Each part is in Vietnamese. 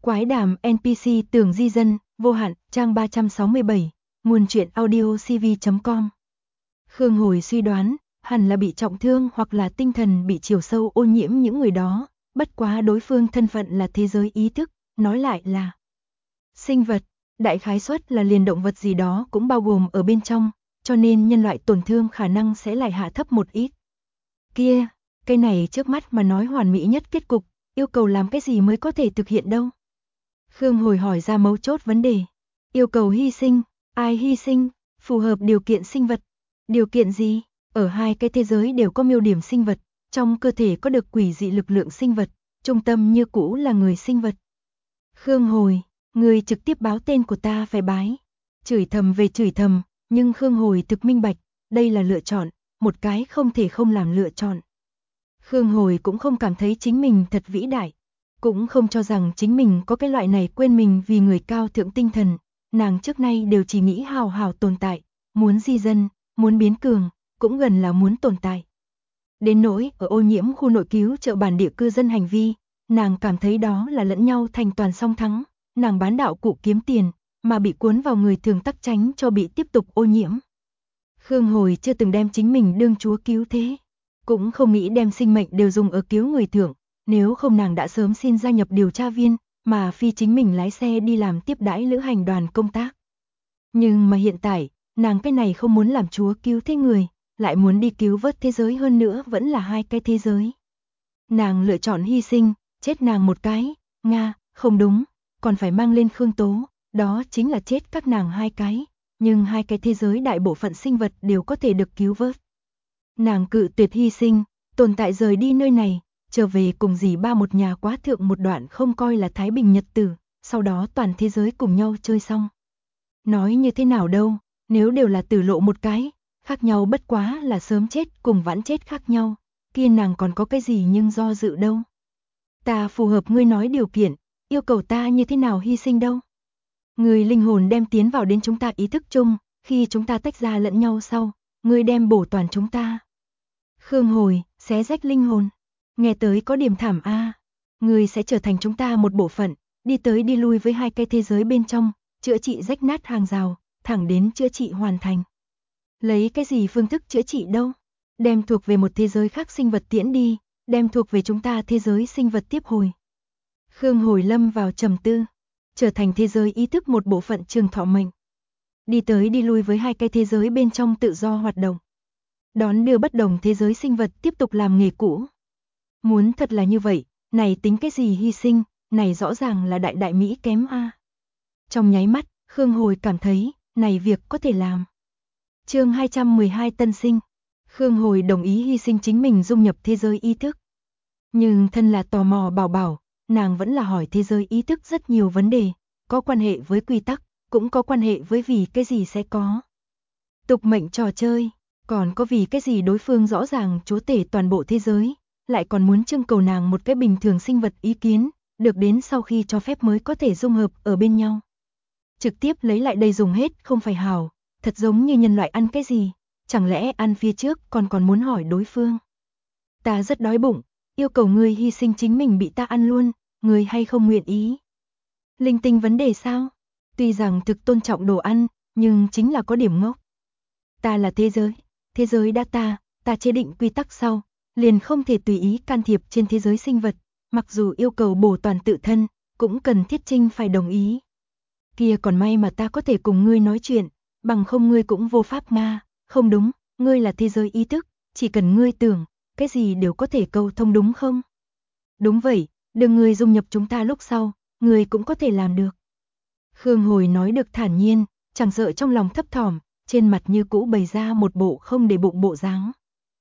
Quái đàm NPC tưởng di dân, vô hạn, trang 367, nguồn truyện audio cv.com. Khương Hồi suy đoán, hẳn là bị trọng thương hoặc là tinh thần bị chiều sâu ô nhiễm những người đó, bất quá đối phương thân phận là thế giới ý thức, nói lại là sinh vật, đại khái suất là liền động vật gì đó cũng bao gồm ở bên trong, cho nên nhân loại tổn thương khả năng sẽ lại hạ thấp một ít. Kia, cái này trước mắt mà nói hoàn mỹ nhất kết cục, yêu cầu làm cái gì mới có thể thực hiện đâu? Khương Hồi hỏi ra mấu chốt vấn đề. Yêu cầu hy sinh, ai hy sinh, phù hợp điều kiện sinh vật. Điều kiện gì? Ở hai cái thế giới đều có miêu điểm sinh vật, trong cơ thể có được quỷ dị lực lượng sinh vật, trung tâm như cũ là người sinh vật. Khương Hồi, người trực tiếp báo tên của ta phải bái. Chửi thầm về chửi thầm, nhưng Khương Hồi thực minh bạch, đây là lựa chọn, một cái không thể không làm lựa chọn. Khương Hồi cũng không cảm thấy chính mình thật vĩ đại, cũng không cho rằng chính mình có cái loại này quên mình vì người cao thượng tinh thần, nàng trước nay đều chỉ nghĩ hào hào tồn tại, muốn di dân, muốn biến cường, cũng gần là muốn tồn tại. Đến nỗi ở ô nhiễm khu nội cứu chợ bản địa cư dân hành vi, nàng cảm thấy đó là lẫn nhau thành toàn song thắng, nàng bán đạo cụ kiếm tiền, mà bị cuốn vào người thường tắc tránh cho bị tiếp tục ô nhiễm. Khương Hồi chưa từng đem chính mình đương chúa cứu thế, cũng không nghĩ đem sinh mệnh đều dùng ở cứu người thượng, nếu không nàng đã sớm xin gia nhập điều tra viên, mà phi chính mình lái xe đi làm tiếp đãi lữ hành đoàn công tác. Nhưng mà hiện tại, nàng cái này không muốn làm chúa cứu thế người, lại muốn đi cứu vớt thế giới hơn nữa vẫn là hai cái thế giới. Nàng lựa chọn hy sinh, chết nàng một cái, Nga, không đúng, còn phải mang lên Khương Tố, đó chính là chết các nàng hai cái, nhưng hai cái thế giới đại bộ phận sinh vật đều có thể được cứu vớt. Nàng cự tuyệt hy sinh, tồn tại rời đi nơi này, trở về cùng dì ba một nhà quá thượng một đoạn không coi là thái bình nhật tử, sau đó toàn thế giới cùng nhau chơi xong. Nói như thế nào đâu, nếu đều là tử lộ một cái, khác nhau bất quá là sớm chết cùng vãn chết khác nhau, kia nàng còn có cái gì nhưng do dự đâu. Ta phù hợp ngươi nói điều kiện, yêu cầu ta như thế nào hy sinh đâu. Người linh hồn đem tiến vào đến chúng ta ý thức chung, khi chúng ta tách ra lẫn nhau sau, ngươi đem bổ toàn chúng ta. Khương Hồi, xé rách linh hồn. Nghe tới có điểm thảm a. Người sẽ trở thành chúng ta một bộ phận, đi tới đi lui với hai cái thế giới bên trong, chữa trị rách nát hàng rào, thẳng đến chữa trị hoàn thành. Lấy cái gì phương thức chữa trị đâu? Đem thuộc về một thế giới khác sinh vật tiễn đi, đem thuộc về chúng ta thế giới sinh vật tiếp hồi. Khương Hồi lâm vào trầm tư, trở thành thế giới ý thức một bộ phận trường thọ mệnh. Đi tới đi lui với hai cái thế giới bên trong tự do hoạt động. Đón đưa bất đồng thế giới sinh vật tiếp tục làm nghề cũ. Muốn thật là như vậy, này tính cái gì hy sinh, này rõ ràng là đại đại Mỹ kém a. Trong nháy mắt, Khương Hồi cảm thấy, này việc có thể làm. Chương 212 tân sinh. Khương Hồi đồng ý hy sinh chính mình dung nhập thế giới ý thức. Nhưng thân là tò mò bảo bảo, nàng vẫn là hỏi thế giới ý thức rất nhiều vấn đề, có quan hệ với quy tắc, cũng có quan hệ với vì cái gì sẽ có. Tục mệnh trò chơi, còn có vì cái gì đối phương rõ ràng chúa tể toàn bộ thế giới, lại còn muốn trưng cầu nàng một cái bình thường sinh vật ý kiến, được đến sau khi cho phép mới có thể dung hợp ở bên nhau. Trực tiếp lấy lại đây dùng hết không phải hảo, thật giống như nhân loại ăn cái gì, chẳng lẽ ăn phía trước còn muốn hỏi đối phương. Ta rất đói bụng, yêu cầu ngươi hy sinh chính mình bị ta ăn luôn, ngươi hay không nguyện ý. Linh tinh vấn đề sao? Tuy rằng thực tôn trọng đồ ăn, nhưng chính là có điểm ngốc. Ta là thế giới đã ta chế định quy tắc sau, liền không thể tùy ý can thiệp trên thế giới sinh vật, mặc dù yêu cầu bổ toàn tự thân, cũng cần thiết trinh phải đồng ý. Kia còn may mà ta có thể cùng ngươi nói chuyện, bằng không ngươi cũng vô pháp Nga, không đúng, ngươi là thế giới ý thức, chỉ cần ngươi tưởng, cái gì đều có thể câu thông đúng không? Đúng vậy, đừng ngươi dung nhập chúng ta lúc sau, ngươi cũng có thể làm được. Khương Hồi nói được thản nhiên, chẳng sợ trong lòng thấp thỏm, trên mặt như cũ bày ra một bộ không để bụng bộ dáng.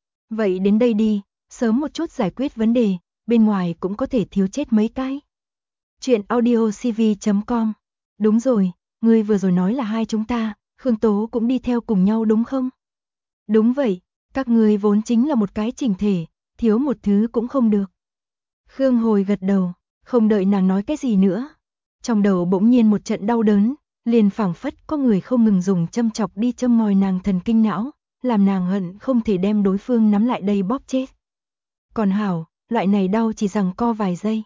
Vậy đến đây đi, sớm một chút giải quyết vấn đề, bên ngoài cũng có thể thiếu chết mấy cái. Chuyện audio cv.com. Đúng rồi, ngươi vừa rồi nói là hai chúng ta, Khương Tố cũng đi theo cùng nhau đúng không? Đúng vậy, các ngươi vốn chính là một cái chỉnh thể, thiếu một thứ cũng không được. Khương Hồi gật đầu, không đợi nàng nói cái gì nữa. Trong đầu bỗng nhiên một trận đau đớn, liền phảng phất có người không ngừng dùng châm chọc đi châm ngòi nàng thần kinh não, làm nàng hận không thể đem đối phương nắm lại đây bóp chết. Còn hảo, loại này đau chỉ rằng co vài giây.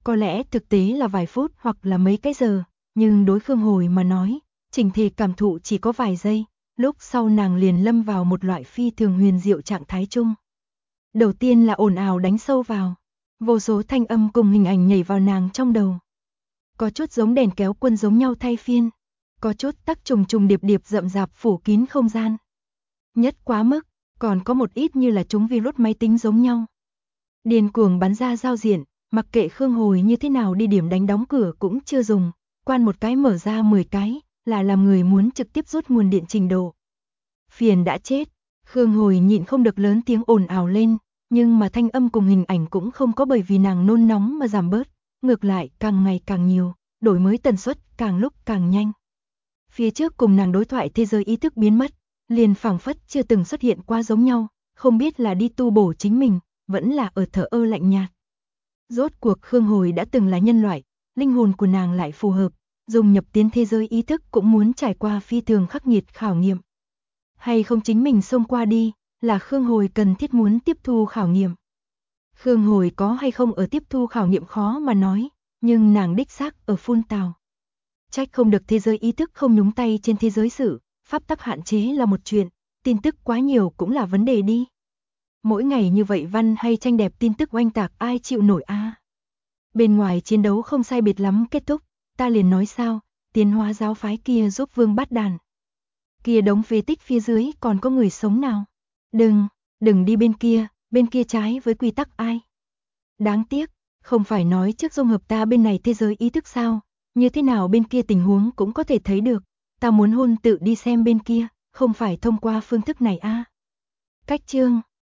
Có lẽ thực tế là vài phút hoặc là mấy cái giờ, nhưng đối Khương Hồi mà nói, chỉnh thể cảm thụ chỉ có vài giây, lúc sau nàng liền lâm vào một loại phi thường huyền diệu trạng thái chung. Đầu tiên là ồn ào đánh sâu vào, vô số thanh âm cùng hình ảnh nhảy vào nàng trong đầu. Có chút giống đèn kéo quân giống nhau thay phiên, có chút tắc trùng trùng điệp điệp rậm rạp phủ kín không gian. Nhất quá mức, còn có một ít như là chúng virus máy tính giống nhau. Điên cuồng bắn ra giao diện, mặc kệ Khương Hồi như thế nào đi điểm đánh đóng cửa cũng chưa dùng, quan một cái mở ra 10 cái, là làm người muốn trực tiếp rút nguồn điện trình độ. Phiền đã chết, Khương Hồi nhịn không được lớn tiếng ồn ào lên, nhưng mà thanh âm cùng hình ảnh cũng không có bởi vì nàng nôn nóng mà giảm bớt, ngược lại càng ngày càng nhiều, đổi mới tần suất càng lúc càng nhanh. Phía trước cùng nàng đối thoại thế giới ý thức biến mất, liền phảng phất chưa từng xuất hiện qua giống nhau, không biết là đi tu bổ chính mình, vẫn là ở thờ ơ lạnh nhạt. Rốt cuộc Khương Hồi đã từng là nhân loại, linh hồn của nàng lại phù hợp, dùng nhập tiến thế giới ý thức cũng muốn trải qua phi thường khắc nghiệt khảo nghiệm. Hay không chính mình xông qua đi, là Khương Hồi cần thiết muốn tiếp thu khảo nghiệm. Khương Hồi có hay không ở tiếp thu khảo nghiệm khó mà nói, nhưng nàng đích xác ở phun tào. Trách không được thế giới ý thức không nhúng tay trên thế giới sự, pháp tắc hạn chế là một chuyện, tin tức quá nhiều cũng là vấn đề đi. Mỗi ngày như vậy văn hay tranh đẹp tin tức oanh tạc ai chịu nổi a? Bên ngoài chiến đấu không sai biệt lắm kết thúc, ta liền nói sao, tiến hóa giáo phái kia giúp Vương bắt đàn. Kia đống phế tích phía dưới còn có người sống nào? Đừng đi bên kia trái với quy tắc ai? Đáng tiếc, không phải nói trước dung hợp ta bên này thế giới ý thức sao, như thế nào bên kia tình huống cũng có thể thấy được, ta muốn hôn tự đi xem bên kia, không phải thông qua phương thức này a. Cách chương